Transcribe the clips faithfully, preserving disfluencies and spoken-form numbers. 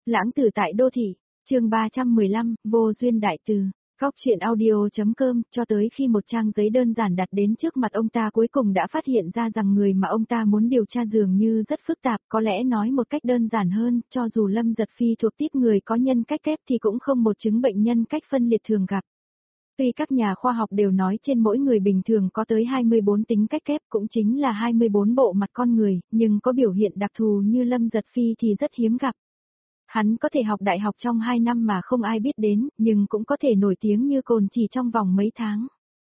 Lãng tử tại đô thị, chương ba trăm mười lăm, vô duyên đại từ. Góc chuyện audio.com, cho tới khi một trang giấy đơn giản đặt đến trước mặt ông ta cuối cùng đã phát hiện ra rằng người mà ông ta muốn điều tra dường như rất phức tạp, có lẽ nói một cách đơn giản hơn, cho dù Lâm Giật Phi thuộc tiếp người có nhân cách kép thì cũng không một chứng bệnh nhân cách phân liệt thường gặp. Tuy các nhà khoa học đều nói trên mỗi người bình thường có tới hai mươi bốn tính cách kép cũng chính là hai mươi bốn bộ mặt con người, nhưng có biểu hiện đặc thù như Lâm Giật Phi thì rất hiếm gặp. Hắn có thể học đại học trong hai năm mà không ai biết đến, nhưng cũng có thể nổi tiếng như cồn chỉ trong vòng mấy tháng.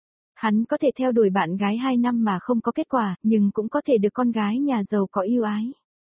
Hắn có thể theo đuổi bạn gái hai năm mà không có kết quả, nhưng cũng có thể được con gái nhà giàu có yêu ái.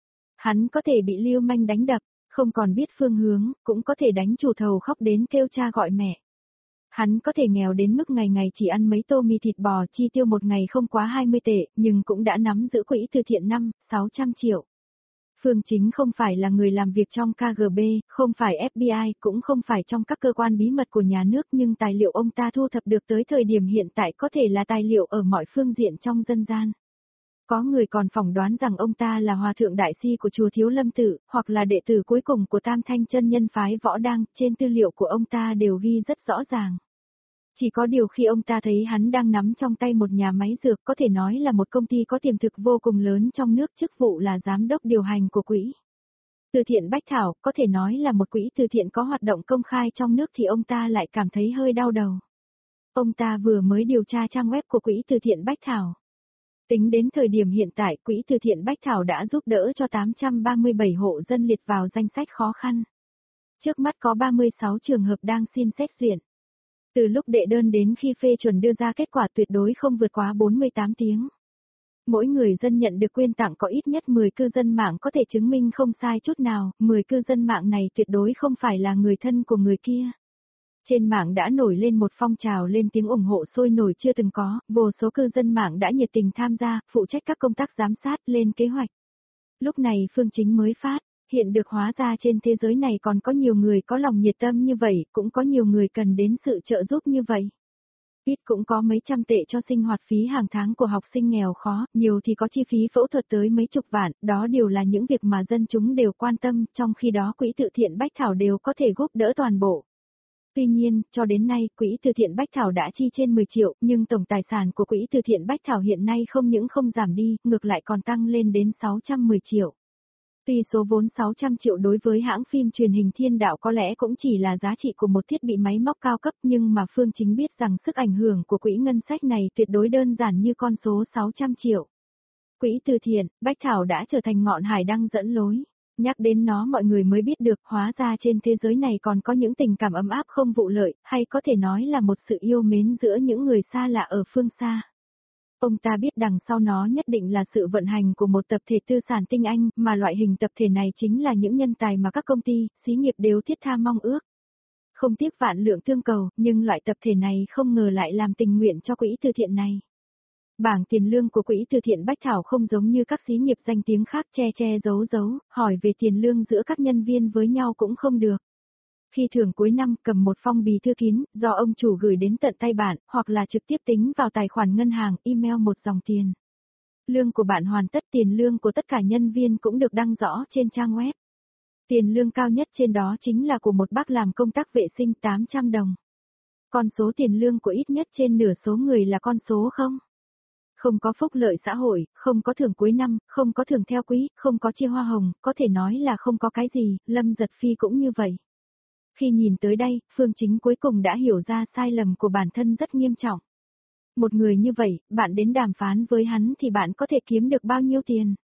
Hắn có thể bị lưu manh đánh đập, không còn biết phương hướng, cũng có thể đánh chủ thầu khóc đến kêu cha gọi mẹ. Hắn có thể nghèo đến mức ngày ngày chỉ ăn mấy tô mì thịt bò chi tiêu một ngày không quá hai mươi tệ, nhưng cũng đã nắm giữ quỹ từ thiện năm, sáu trăm triệu. Phương Chính không phải là người làm việc trong ca giê bê, không phải ép bê i, cũng không phải trong các cơ quan bí mật của nhà nước, nhưng tài liệu ông ta thu thập được tới thời điểm hiện tại có thể là tài liệu ở mọi phương diện trong dân gian. Có người còn phỏng đoán rằng ông ta là hòa thượng đại si của chùa Thiếu Lâm Tự, hoặc là đệ tử cuối cùng của Tam Thanh chân nhân phái Võ Đăng, trên tư liệu của ông ta đều ghi rất rõ ràng. Chỉ có điều khi ông ta thấy hắn đang nắm trong tay một nhà máy dược có thể nói là một công ty có tiềm thực vô cùng lớn trong nước, chức vụ là giám đốc điều hành của quỹ từ thiện Bách Thảo, có thể nói là một quỹ từ thiện có hoạt động công khai trong nước thì ông ta lại cảm thấy hơi đau đầu. Ông ta vừa mới điều tra trang web của quỹ từ thiện Bách Thảo. Tính đến thời điểm hiện tại, quỹ từ thiện Bách Thảo đã giúp đỡ cho tám trăm ba mươi bảy hộ dân liệt vào danh sách khó khăn. Trước mắt có ba mươi sáu trường hợp đang xin xét duyệt. Từ lúc đệ đơn đến khi phê chuẩn đưa ra kết quả tuyệt đối không vượt quá bốn mươi tám tiếng. Mỗi người dân nhận được quyên tặng có ít nhất mười cư dân mạng có thể chứng minh không sai chút nào, mười cư dân mạng này tuyệt đối không phải là người thân của người kia. Trên mạng đã nổi lên một phong trào lên tiếng ủng hộ sôi nổi chưa từng có, vô số cư dân mạng đã nhiệt tình tham gia, phụ trách các công tác giám sát, lên kế hoạch. Lúc này Phương Chính mới phát. Hiện được hóa ra trên thế giới này còn có nhiều người có lòng nhiệt tâm như vậy, cũng có nhiều người cần đến sự trợ giúp như vậy. Ít cũng có mấy trăm tệ cho sinh hoạt phí hàng tháng của học sinh nghèo khó, nhiều thì có chi phí phẫu thuật tới mấy chục vạn, đó đều là những việc mà dân chúng đều quan tâm, trong khi đó quỹ từ thiện Bách Thảo đều có thể giúp đỡ toàn bộ. Tuy nhiên, cho đến nay, quỹ từ thiện Bách Thảo đã chi trên mười triệu, nhưng tổng tài sản của quỹ từ thiện Bách Thảo hiện nay không những không giảm đi, ngược lại còn tăng lên đến sáu trăm mười triệu. Tuy số vốn sáu trăm triệu đối với hãng phim truyền hình Thiên Đạo có lẽ cũng chỉ là giá trị của một thiết bị máy móc cao cấp, nhưng mà Phương Chính biết rằng sức ảnh hưởng của quỹ ngân sách này tuyệt đối đơn giản như con số sáu trăm triệu. Quỹ từ thiện, Bách Thảo đã trở thành ngọn hải đăng dẫn lối. Nhắc đến nó mọi người mới biết được hóa ra trên thế giới này còn có những tình cảm ấm áp không vụ lợi, hay có thể nói là một sự yêu mến giữa những người xa lạ ở phương xa. Ông ta biết đằng sau nó nhất định là sự vận hành của một tập thể tư sản tinh anh, mà loại hình tập thể này chính là những nhân tài mà các công ty, xí nghiệp đều thiết tha mong ước. Không tiếc vạn lượng tương cầu, nhưng loại tập thể này không ngờ lại làm tình nguyện cho quỹ từ thiện này. Bảng tiền lương của quỹ từ thiện Bách Thảo không giống như các xí nghiệp danh tiếng khác che che giấu giấu, hỏi về tiền lương giữa các nhân viên với nhau cũng không được. Khi thưởng cuối năm cầm một phong bì thư kín, do ông chủ gửi đến tận tay bạn, hoặc là trực tiếp tính vào tài khoản ngân hàng, email một dòng tiền. Lương của bạn hoàn tất, tiền lương của tất cả nhân viên cũng được đăng rõ trên trang web. Tiền lương cao nhất trên đó chính là của một bác làm công tác vệ sinh tám trăm đồng. Con số tiền lương của ít nhất trên nửa số người là con số không. Không có phúc lợi xã hội, không có thưởng cuối năm, không có thưởng theo quý, không có chia hoa hồng, có thể nói là không có cái gì, Lâm Giật Phi cũng như vậy. Khi nhìn tới đây, Phương Chính cuối cùng đã hiểu ra sai lầm của bản thân rất nghiêm trọng. Một người như vậy, bạn đến đàm phán với hắn thì bạn có thể kiếm được bao nhiêu tiền?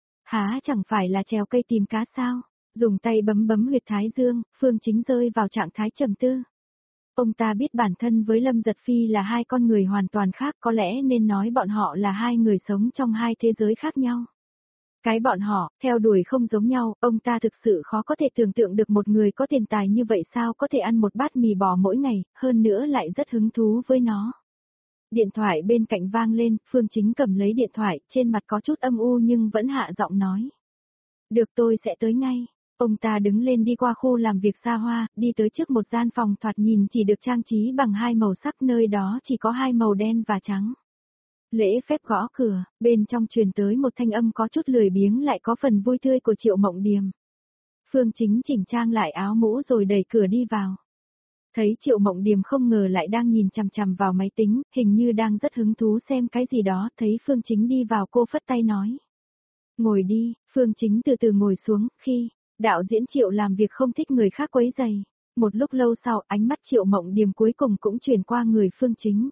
Há chẳng phải là trèo cây tìm cá sao? Dùng tay bấm bấm huyệt thái dương, Phương Chính rơi vào trạng thái trầm tư. Ông ta biết bản thân với Lâm Giật Phi là hai con người hoàn toàn khác, có lẽ nên nói bọn họ là hai người sống trong hai thế giới khác nhau. Cái bọn họ, theo đuổi không giống nhau, ông ta thực sự khó có thể tưởng tượng được một người có tiền tài như vậy sao có thể ăn một bát mì bò mỗi ngày, hơn nữa lại rất hứng thú với nó. Điện thoại bên cạnh vang lên, Phương Chính cầm lấy điện thoại, trên mặt có chút âm u nhưng vẫn hạ giọng nói. Được, tôi sẽ tới ngay. Ông ta đứng lên đi qua khu làm việc xa hoa, đi tới trước một gian phòng thoạt nhìn chỉ được trang trí bằng hai màu sắc, nơi đó chỉ có hai màu đen và trắng. Lễ phép gõ cửa, bên trong truyền tới một thanh âm có chút lười biếng lại có phần vui tươi của Triệu Mộng Điềm. Phương Chính chỉnh trang lại áo mũ rồi đẩy cửa đi vào. Thấy Triệu Mộng Điềm không ngờ lại đang nhìn chằm chằm vào máy tính, hình như đang rất hứng thú xem cái gì đó, thấy Phương Chính đi vào cô phất tay nói. Ngồi đi, Phương Chính từ từ ngồi xuống, khi đạo diễn Triệu làm việc không thích người khác quấy rầy. Một lúc lâu sau, ánh mắt Triệu Mộng Điềm cuối cùng cũng chuyển qua người Phương Chính.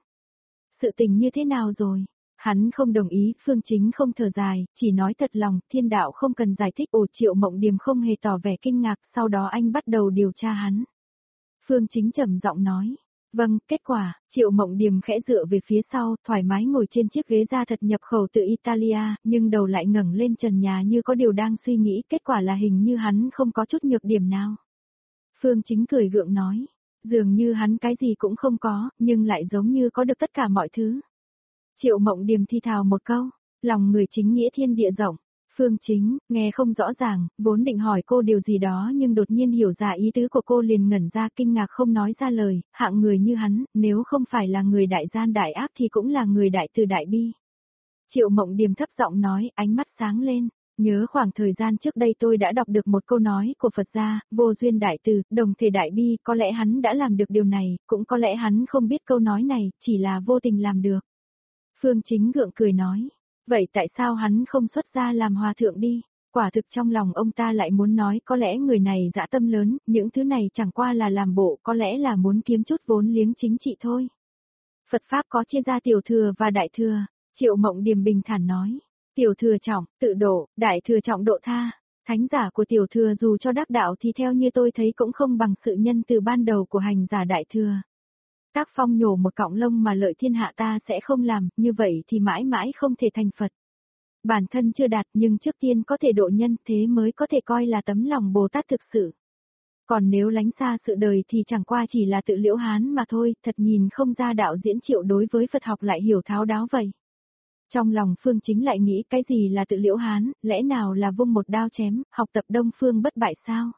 Sự tình như thế nào rồi? Hắn không đồng ý, Phương Chính không thở dài, chỉ nói thật lòng, thiên đạo không cần giải thích. Ồ, Triệu Mộng Điềm không hề tỏ vẻ kinh ngạc, sau đó anh bắt đầu điều tra hắn. Phương Chính trầm giọng nói. Vâng, kết quả, Triệu Mộng Điềm khẽ dựa về phía sau, thoải mái ngồi trên chiếc ghế da thật nhập khẩu từ Italia, nhưng đầu lại ngẩng lên trần nhà như có điều đang suy nghĩ, kết quả là hình như hắn không có chút nhược điểm nào. Phương Chính cười gượng nói, dường như hắn cái gì cũng không có, nhưng lại giống như có được tất cả mọi thứ. Triệu Mộng Điềm thi thào một câu, lòng người chính nghĩa thiên địa rộng. Phương Chính, nghe không rõ ràng, vốn định hỏi cô điều gì đó nhưng đột nhiên hiểu ra ý tứ của cô liền ngẩn ra kinh ngạc không nói ra lời, hạng người như hắn, nếu không phải là người đại gian đại ác thì cũng là người đại từ đại bi. Triệu Mộng Điềm thấp giọng nói, ánh mắt sáng lên, nhớ khoảng thời gian trước đây tôi đã đọc được một câu nói của Phật gia, vô duyên đại từ, đồng thể đại bi, có lẽ hắn đã làm được điều này, cũng có lẽ hắn không biết câu nói này, chỉ là vô tình làm được. Phương Chính gượng cười nói. Vậy tại sao hắn không xuất gia làm hòa thượng đi? Quả thực trong lòng ông ta lại muốn nói có lẽ người này dã tâm lớn, những thứ này chẳng qua là làm bộ, có lẽ là muốn kiếm chút vốn liếng chính trị thôi. Phật Pháp có chia ra tiểu thừa và đại thừa, Triệu Mộng Điềm bình thản nói. Tiểu thừa trọng, tự độ, đại thừa trọng độ tha. Thánh giả của tiểu thừa dù cho đắc đạo thì theo như tôi thấy cũng không bằng sự nhân từ ban đầu của hành giả đại thừa. Tác phong nhổ một cọng lông mà lợi thiên hạ ta sẽ không làm, như vậy thì mãi mãi không thể thành Phật. Bản thân chưa đạt nhưng trước tiên có thể độ nhân thế mới có thể coi là tấm lòng Bồ Tát thực sự. Còn nếu lánh xa sự đời thì chẳng qua chỉ là tự liễu hán mà thôi, thật nhìn không ra đạo diễn Triệu đối với Phật học lại hiểu tháo đáo vậy. Trong lòng Phương Chính lại nghĩ cái gì là tự liễu hán, lẽ nào là vung một đao chém, học tập Đông Phương bất bại sao?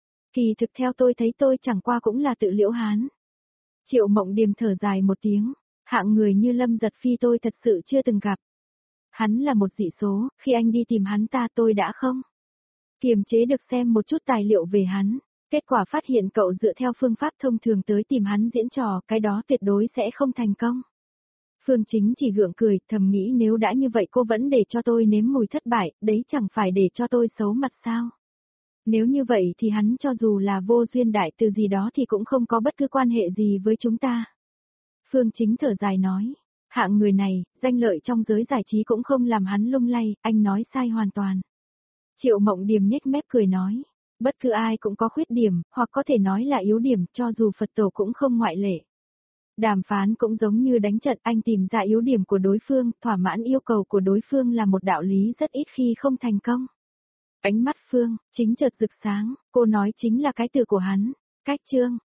Kỳ thực theo tôi thấy tôi chẳng qua cũng là tự liễu hán. Triệu Mộng Điềm thở dài một tiếng, hạng người như Lâm Giật Phi tôi thật sự chưa từng gặp. Hắn là một dị số, khi anh đi tìm hắn ta tôi đã không kiềm chế được xem một chút tài liệu về hắn, kết quả phát hiện cậu dựa theo phương pháp thông thường tới tìm hắn diễn trò, cái đó tuyệt đối sẽ không thành công. Phương Chính chỉ gượng cười, thầm nghĩ nếu đã như vậy cô vẫn để cho tôi nếm mùi thất bại, đấy chẳng phải để cho tôi xấu mặt sao. Nếu như vậy thì hắn cho dù là vô duyên đại từ gì đó thì cũng không có bất cứ quan hệ gì với chúng ta. Phương Chính thở dài nói, hạng người này, danh lợi trong giới giải trí cũng không làm hắn lung lay, anh nói sai hoàn toàn. Triệu Mộng Điềm nhếch mép cười nói, bất cứ ai cũng có khuyết điểm, hoặc có thể nói là yếu điểm, cho dù Phật tổ cũng không ngoại lệ. Đàm phán cũng giống như đánh trận, anh tìm ra yếu điểm của đối phương, thỏa mãn yêu cầu của đối phương là một đạo lý rất ít khi không thành công. Ánh mắt Phương Chính chợt rực sáng, cô nói chính là cái từ của hắn, cách chương.